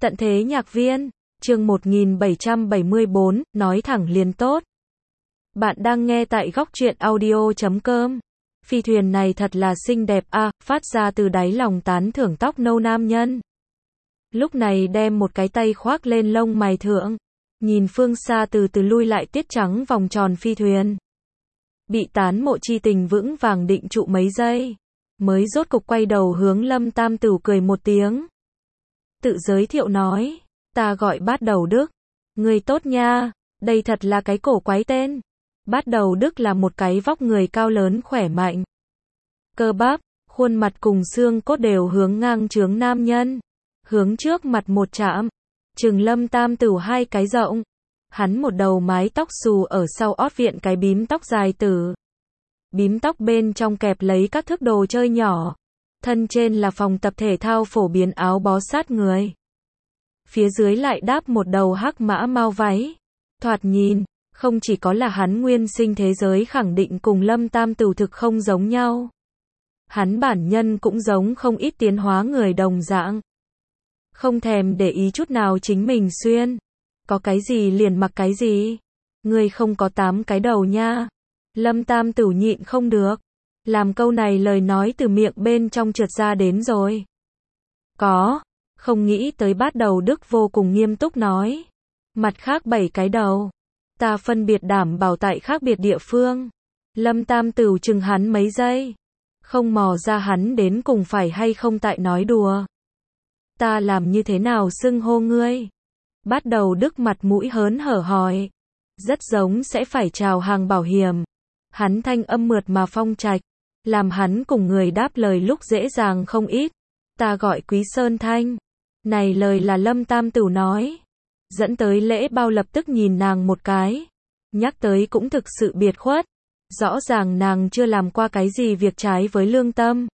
Tận thế nhạc viên, chương 1774, nói thẳng liền tốt. Bạn đang nghe tại góc truyện audio.com. Phi thuyền này thật là xinh đẹp a, phát ra từ đáy lòng tán thưởng tóc nâu nam nhân. Lúc này đem một cái tay khoác lên lông mày thượng, nhìn phương xa từ từ lui lại tiết trắng vòng tròn phi thuyền. Bị tán mộ chi tình vững vàng định trụ mấy giây, mới rốt cục quay đầu hướng Lâm Tam Tửu cười một tiếng. Tự giới thiệu nói, ta gọi Bát Đầu Đức. Người tốt nha, đây thật là cái cổ quái tên. Bát Đầu Đức là một cái vóc người cao lớn khỏe mạnh. Cơ bắp, khuôn mặt cùng xương cốt đều hướng ngang trướng nam nhân. Hướng trước mặt một chạm, chừng Lâm Tam Tửu hai cái rộng. Hắn một đầu mái tóc xù ở sau ót viện cái bím tóc dài tử. Bím tóc bên trong kẹp lấy các thước đồ chơi nhỏ. Thân trên là phòng tập thể thao phổ biến áo bó sát người. Phía dưới lại đáp một đầu hắc mã mau váy. Thoạt nhìn, không chỉ có là hắn nguyên sinh thế giới khẳng định cùng Lâm Tam Tửu thực không giống nhau. Hắn bản nhân cũng giống không ít tiến hóa người đồng dạng. Không thèm để ý chút nào chính mình xuyên. Có cái gì liền mặc cái gì. Ngươi không có 8 cái đầu nha. Lâm Tam Tửu nhịn không được. Làm câu này lời nói từ miệng bên trong trượt ra đến rồi. Có. Không nghĩ tới Bát Đầu Đức vô cùng nghiêm túc nói. Mặt khác 7 cái đầu. Ta phân biệt đảm bảo tại khác biệt địa phương. Lâm Tam Tửu chừng hắn mấy giây. Không mò ra hắn đến cùng phải hay không tại nói đùa. Ta làm như thế nào xưng hô ngươi? Bát Đầu Đức mặt mũi hớn hở hỏi. Rất giống sẽ phải chào hàng bảo hiểm. Hắn thanh âm mượt mà phong trạch. Làm hắn cùng người đáp lời lúc dễ dàng không ít. Ta gọi Quý Sơn Thanh. Này lời là Lâm Tam Tửu nói. Dẫn tới Lễ Bao lập tức nhìn nàng một cái. Nhắc tới cũng thực sự biệt khuất. Rõ ràng nàng chưa làm qua cái gì việc trái với lương tâm.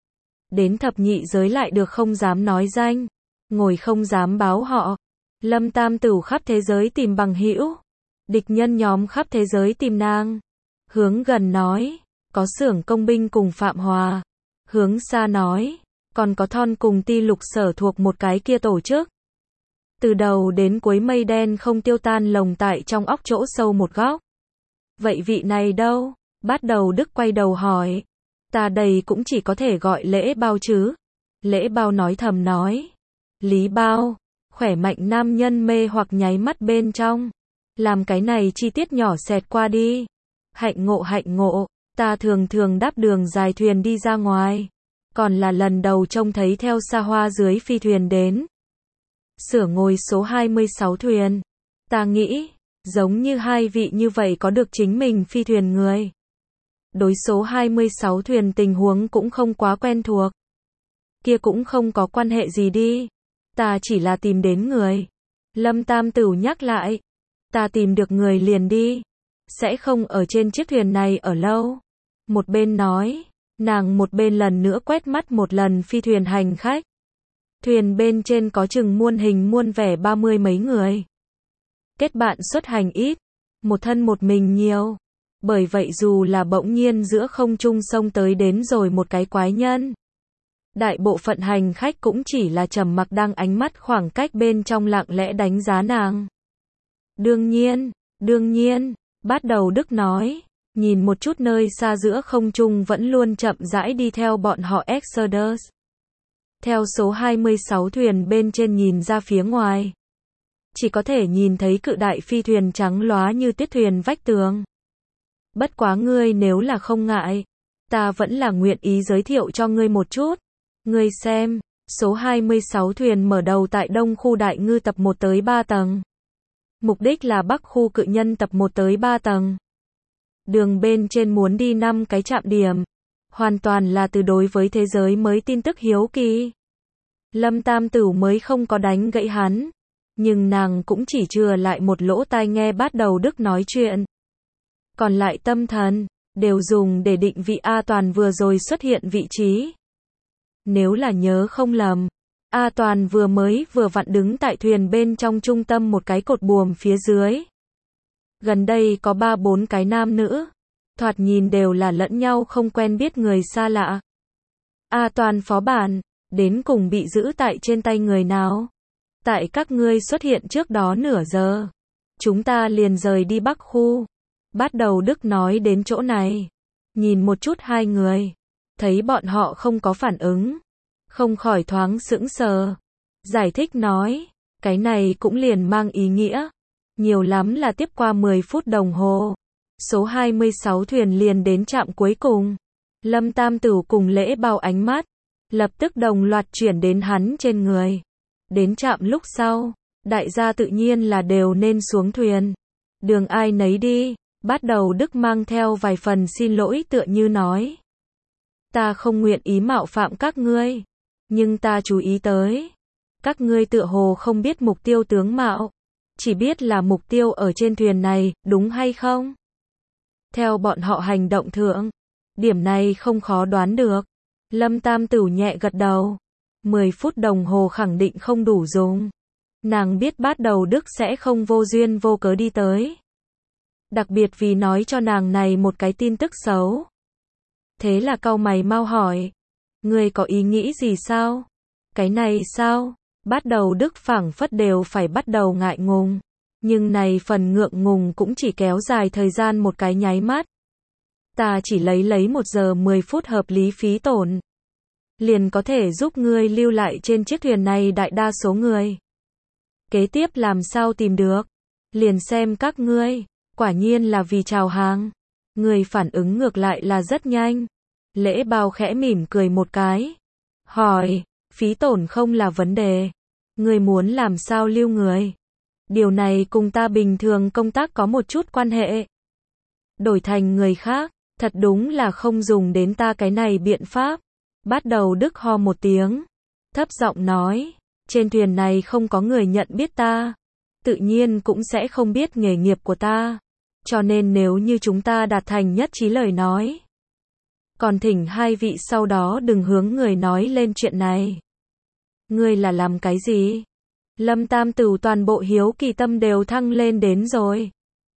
Đến thập nhị giới lại được không dám nói danh. Ngồi không dám báo họ. Lâm Tam Tửu khắp thế giới tìm bằng hữu. Địch nhân nhóm khắp thế giới tìm nàng. Hướng gần nói. Có Xưởng Công binh cùng Phạm Hòa. Hướng xa nói. Còn có Thon cùng Ti Lục Sở thuộc một cái kia tổ chức. Từ đầu đến cuối mây đen không tiêu tan lồng tại trong óc chỗ sâu một góc. Vậy vị này đâu? Bát Đầu Đức quay đầu hỏi. Ta đây cũng chỉ có thể gọi Lễ Bao chứ. Lễ Bao nói thầm nói. Lý Bao. Khỏe mạnh nam nhân mê hoặc nháy mắt bên trong. Làm cái này chi tiết nhỏ xẹt qua đi. Hạnh ngộ. Ta thường thường đáp đường dài thuyền đi ra ngoài. Còn là lần đầu trông thấy theo xa hoa dưới phi thuyền đến. Sửa ngồi số 26 thuyền. Ta nghĩ, giống như hai vị như vậy có được chính mình phi thuyền người. Đối số 26 thuyền tình huống cũng không quá quen thuộc. Kia cũng không có quan hệ gì đi. Ta chỉ là tìm đến người. Lâm Tam Tửu nhắc lại. Ta tìm được người liền đi. Sẽ không ở trên chiếc thuyền này ở lâu. Một bên nói. Nàng một bên lần nữa quét mắt một lần phi thuyền hành khách. Thuyền bên trên có chừng muôn hình muôn vẻ 30 mấy người. Kết bạn xuất hành ít. Một thân một mình nhiều. Bởi vậy dù là bỗng nhiên giữa không trung sông tới đến rồi một cái quái nhân. Đại bộ phận hành khách cũng chỉ là trầm mặc đang ánh mắt khoảng cách bên trong lặng lẽ đánh giá nàng. Đương nhiên, Bát Đầu Đức nói, nhìn một chút nơi xa giữa không trung vẫn luôn chậm rãi đi theo bọn họ Exodus. Theo số 26 thuyền bên trên nhìn ra phía ngoài. Chỉ có thể nhìn thấy cự đại phi thuyền trắng lóa như tuyết thuyền vách tường. Bất quá ngươi nếu là không ngại, ta vẫn là nguyện ý giới thiệu cho ngươi một chút. Ngươi xem, số 26 thuyền mở đầu tại Đông khu Đại Ngư tập 1 tới 3 tầng. Mục đích là Bắc khu Cự Nhân tập 1 tới 3 tầng. Đường bên trên muốn đi 5 cái trạm điểm. Hoàn toàn là từ đối với thế giới mới tin tức hiếu kỳ. Lâm Tam Tửu mới không có đánh gãy hắn. Nhưng nàng cũng chỉ chừa lại một lỗ tai nghe Bát Đầu Đức nói chuyện. Còn lại tâm thần, đều dùng để định vị A Toàn vừa rồi xuất hiện vị trí. Nếu là nhớ không lầm, A Toàn vừa vặn đứng tại thuyền bên trong trung tâm một cái cột buồm phía dưới. Gần đây có 3-4 cái nam nữ. Thoạt nhìn đều là lẫn nhau không quen biết người xa lạ. A Toàn phó bản, đến cùng bị giữ tại trên tay người nào? Tại các ngươi xuất hiện trước đó nửa giờ, chúng ta liền rời đi Bắc khu. Bát Đầu Đức nói đến chỗ này, nhìn một chút hai người, thấy bọn họ không có phản ứng, không khỏi thoáng sững sờ. Giải thích nói, cái này cũng liền mang ý nghĩa, nhiều lắm là tiếp qua 10 phút đồng hồ, số 26 thuyền liền đến trạm cuối cùng. Lâm Tam Tửu cùng Lễ Bao ánh mắt lập tức đồng loạt chuyển đến hắn trên người. Đến trạm lúc sau, đại gia tự nhiên là đều nên xuống thuyền. Đường ai nấy đi, Bát Đầu Đức mang theo vài phần xin lỗi tựa như nói. Ta không nguyện ý mạo phạm các ngươi, nhưng ta chú ý tới. Các ngươi tựa hồ không biết mục tiêu tướng mạo, chỉ biết là mục tiêu ở trên thuyền này, đúng hay không? Theo bọn họ hành động thượng, điểm này không khó đoán được. Lâm Tam Tửu nhẹ gật đầu. 10 phút đồng hồ khẳng định không đủ dùng. Nàng biết Bát Đầu Đức sẽ không vô duyên vô cớ đi tới. Đặc biệt vì nói cho nàng này một cái tin tức xấu. Thế là cau mày mau hỏi. Ngươi có ý nghĩ gì sao? Cái này sao? Bát Đầu Đức phảng phất đều phải bắt đầu ngại ngùng. Nhưng này phần ngượng ngùng cũng chỉ kéo dài thời gian một cái nháy mắt. Ta chỉ lấy 1 giờ 10 phút hợp lý phí tổn, liền có thể giúp ngươi lưu lại trên chiếc thuyền này đại đa số người. Kế tiếp làm sao tìm được? Liền xem các ngươi. Quả nhiên là vì chào hàng. Người phản ứng ngược lại là rất nhanh. Lễ Bao khẽ mỉm cười một cái. Hỏi, phí tổn không là vấn đề. Ngươi muốn làm sao lưu người? Điều này cùng ta bình thường công tác có một chút quan hệ. Đổi thành người khác, thật đúng là không dùng đến ta cái này biện pháp. Bát Đầu Đức ho một tiếng, thấp giọng nói, trên thuyền này không có người nhận biết ta, tự nhiên cũng sẽ không biết nghề nghiệp của ta, cho nên nếu như chúng ta đạt thành nhất trí lời nói, còn thỉnh hai vị sau đó đừng hướng người nói lên chuyện này. Ngươi là làm cái gì? Lâm Tam Tửu toàn bộ hiếu kỳ tâm đều thăng lên đến rồi.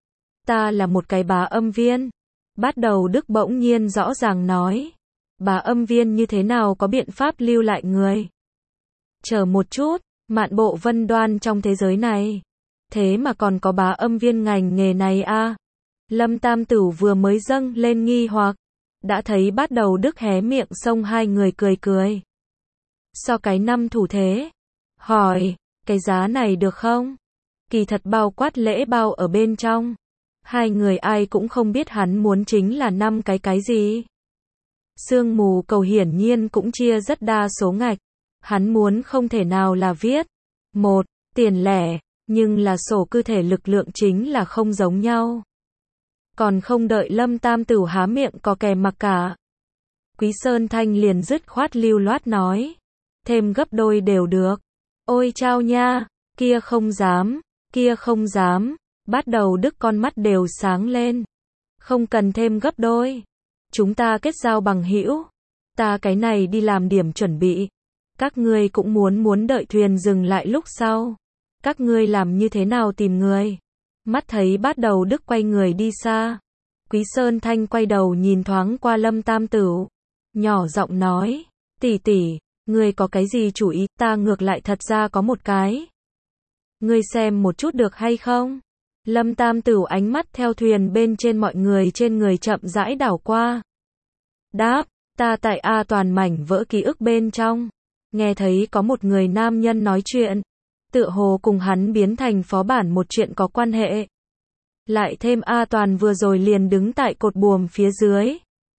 Ta là một cái bá âm viên. Bát Đầu Đức bỗng nhiên rõ ràng nói. Bá âm viên như thế nào có biện pháp lưu lại người? Chờ một chút, mạn bộ vân đoan trong thế giới này. Thế mà còn có bá âm viên ngành nghề này a? Lâm Tam Tửu vừa mới dâng lên nghi hoặc, đã thấy Bát Đầu Đức hé miệng xông hai người cười cười. So cái năm thủ thế. Hỏi, cái giá này được không? Kỳ thật bao quát Lễ Bao ở bên trong. Hai người ai cũng không biết hắn muốn chính là 5 cái gì. Sương mù cầu hiển nhiên cũng chia rất đa số ngạch. Hắn muốn không thể nào là viết. 1. Tiền lẻ, nhưng là sổ cư thể lực lượng chính là không giống nhau. Còn không đợi Lâm Tam Tửu há miệng có kè mặc cả. Quý Sơn Thanh liền dứt khoát lưu loát nói. Thêm gấp đôi đều được. Ôi chao nha, kia không dám, kia không dám. Bát Đầu Đức con mắt đều sáng lên. Không cần thêm gấp đôi. Chúng ta kết giao bằng hữu. Ta cái này đi làm điểm chuẩn bị. Các ngươi cũng muốn đợi thuyền dừng lại lúc sau. Các ngươi làm như thế nào tìm người? Mắt thấy Bát Đầu Đức quay người đi xa. Quý Sơn Thanh quay đầu nhìn thoáng qua Lâm Tam Tửu. Nhỏ giọng nói. Tỷ tỷ, ngươi có cái gì chủ ý? Ta ngược lại thật ra có một cái. Ngươi xem một chút được hay không? Lâm Tam Tửu ánh mắt theo thuyền bên trên mọi người trên người chậm rãi đảo qua. Đáp, ta tại A toàn mảnh vỡ ký ức bên trong. Nghe thấy có một người nam nhân nói chuyện. Tựa hồ cùng hắn biến thành phó bản một chuyện có quan hệ. Lại thêm A toàn vừa rồi liền đứng tại cột buồm phía dưới.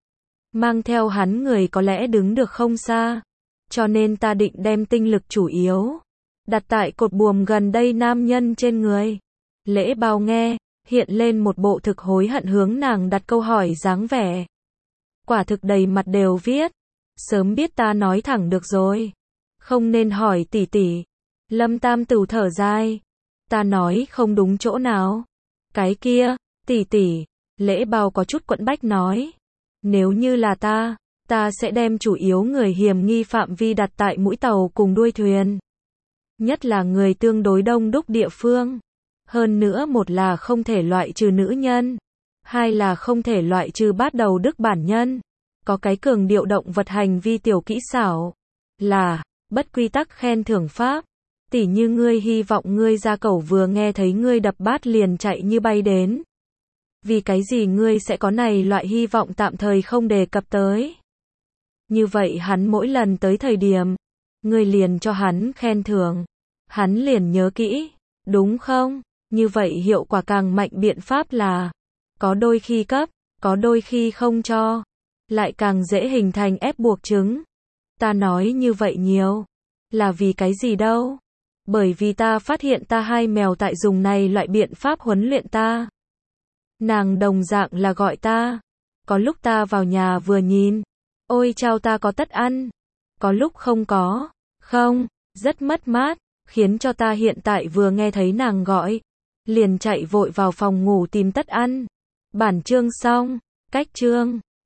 Mang theo hắn người có lẽ đứng được không xa. Cho nên ta định đem tinh lực chủ yếu đặt tại cột buồm gần đây nam nhân trên người. Lễ Bao nghe, hiện lên một bộ thực hối hận hướng nàng đặt câu hỏi dáng vẻ. Quả thực đầy mặt đều viết. Sớm biết ta nói thẳng được rồi. Không nên hỏi tỷ tỷ. Lâm Tam Tửu thở dài. Ta nói không đúng chỗ nào. Cái kia, tỷ tỷ. Lễ Bao có chút quẫn bách nói. Nếu như là ta sẽ đem chủ yếu người hiểm nghi phạm vi đặt tại mũi tàu cùng đuôi thuyền. Nhất là người tương đối đông đúc địa phương. Hơn nữa một là không thể loại trừ nữ nhân. Hai là không thể loại trừ Bát Đầu Đức bản nhân. Có cái cường điệu động vật hành vi tiểu kỹ xảo. Là, bất quy tắc khen thưởng pháp. Tỉ như ngươi hy vọng ngươi gia cẩu vừa nghe thấy ngươi đập bát liền chạy như bay đến. Vì cái gì ngươi sẽ có này loại hy vọng tạm thời không đề cập tới. Như vậy hắn mỗi lần tới thời điểm, ngươi liền cho hắn khen thưởng. Hắn liền nhớ kỹ, đúng không? Như vậy hiệu quả càng mạnh biện pháp là, có đôi khi cấp, có đôi khi không cho, lại càng dễ hình thành ép buộc chứng. Ta nói như vậy nhiều, là vì cái gì đâu? Bởi vì ta phát hiện ta hai mèo tại dùng này loại biện pháp huấn luyện ta. Nàng đồng dạng là gọi ta. Có lúc ta vào nhà vừa nhìn, ôi chao ta có tất ăn. Có lúc không có, không, rất mất mát, khiến cho ta hiện tại vừa nghe thấy nàng gọi, liền chạy vội vào phòng ngủ tìm tất ăn. Bản chương xong, cách chương